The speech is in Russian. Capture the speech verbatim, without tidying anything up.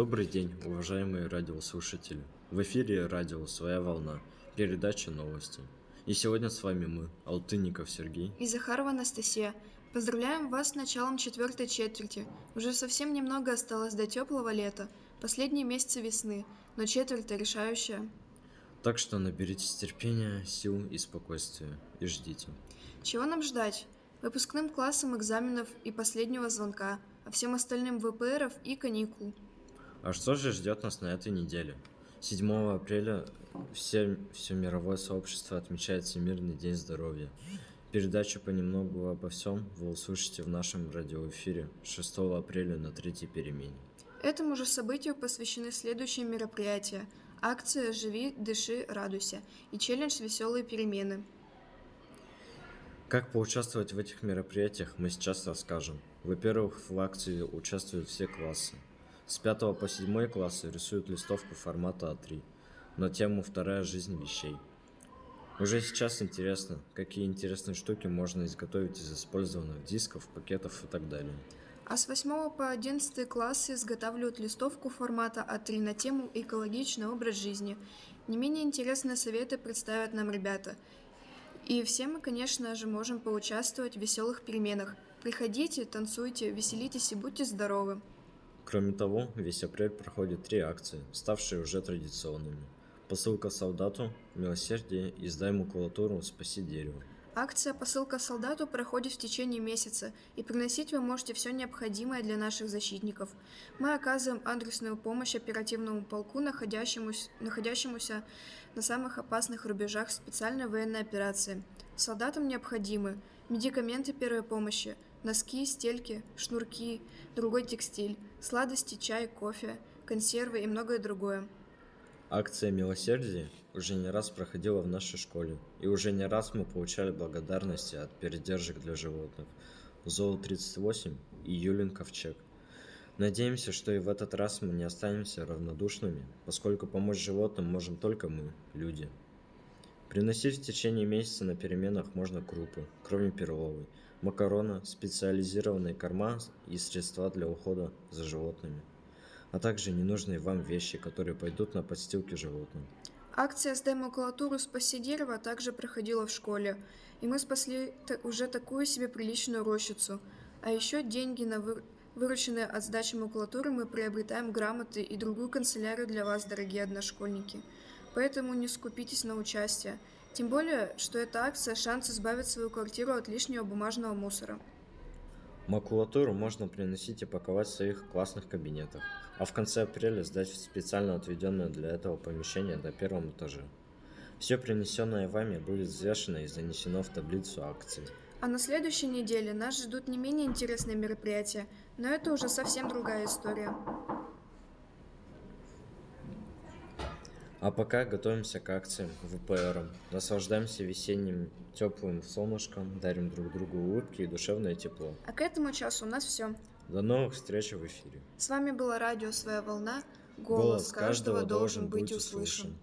Добрый день, уважаемые радиослушатели. В эфире радио «Своя волна», передача «Новости». И сегодня с вами мы, Алтынников Сергей и Захарова Анастасия. Поздравляем вас с началом четвертой четверти. Уже совсем немного осталось до теплого лета, последние месяцы весны, но четверть-то решающая. Так что наберитесь терпения, сил и спокойствия и ждите. Чего нам ждать? Выпускным классом экзаменов и последнего звонка, а всем остальным ВПРов и каникул. А что же ждет нас на этой неделе? седьмого апреля все, все мировое сообщество отмечает Всемирный день здоровья. Передачу «Понемногу обо всем» вы услышите в нашем радиоэфире шестого апреля на третьей перемене. Этому же событию посвящены следующие мероприятия: акция «Живи, дыши, радуйся» и челлендж «Веселые перемены». Как поучаствовать в этих мероприятиях, мы сейчас расскажем. Во-первых, в акции участвуют все классы. С пятого по седьмой классы рисуют листовку формата а три на тему «Вторая жизнь вещей». Уже сейчас интересно, какие интересные штуки можно изготовить из использованных дисков, пакетов и так далее. А с восьмого по одиннадцатый классы изготавливают листовку формата а три на тему «Экологичный образ жизни». Не менее интересные советы представят нам ребята. И все мы, конечно же, можем поучаствовать в веселых переменах. Приходите, танцуйте, веселитесь и будьте здоровы. Кроме того, весь апрель проходят три акции, ставшие уже традиционными. Посылка солдату, милосердие, издай макулатуру, спаси дерево. Акция «Посылка солдату» проходит в течение месяца, и приносить вы можете все необходимое для наших защитников. Мы оказываем адресную помощь оперативному полку, находящемуся, находящемуся на самых опасных рубежах специальной военной операции. Солдатам необходимы медикаменты первой помощи, носки, стельки, шнурки, другой текстиль, сладости, чай, кофе, консервы и многое другое. Акция «Милосердие» уже не раз проходила в нашей школе, и уже не раз мы получали благодарности от передержек для животных Зоо тридцать восемь и Юлин Ковчег. Надеемся, что и в этот раз мы не останемся равнодушными, поскольку помочь животным можем только мы, люди. Приносить в течение месяца на переменах можно крупы, кроме перловой, макароны, специализированные корма и средства для ухода за животными, а также ненужные вам вещи, которые пойдут на подстилки животным. Акция «Сдай макулатуру, спаси дерево» также проходила в школе, и мы спасли уже такую себе приличную рощицу. А еще деньги, на вы... вырученные от сдачи макулатуры, мы приобретаем грамоты и другую канцелярию для вас, дорогие одношкольники. Поэтому не скупитесь на участие. Тем более, что эта акция – шанс избавить свою квартиру от лишнего бумажного мусора. Макулатуру можно приносить и паковать в своих классных кабинетах, а в конце апреля сдать в специально отведенное для этого помещение на первом этаже. Все принесенное вами будет взвешено и занесено в таблицу акций. А на следующей неделе нас ждут не менее интересные мероприятия, но это уже совсем другая история. А пока готовимся к акциям ВПР, наслаждаемся весенним теплым солнышком, дарим друг другу улыбки и душевное тепло. А к этому часу у нас все. До новых встреч в эфире. С вами было радио «Своя волна». Голос каждого должен быть услышан.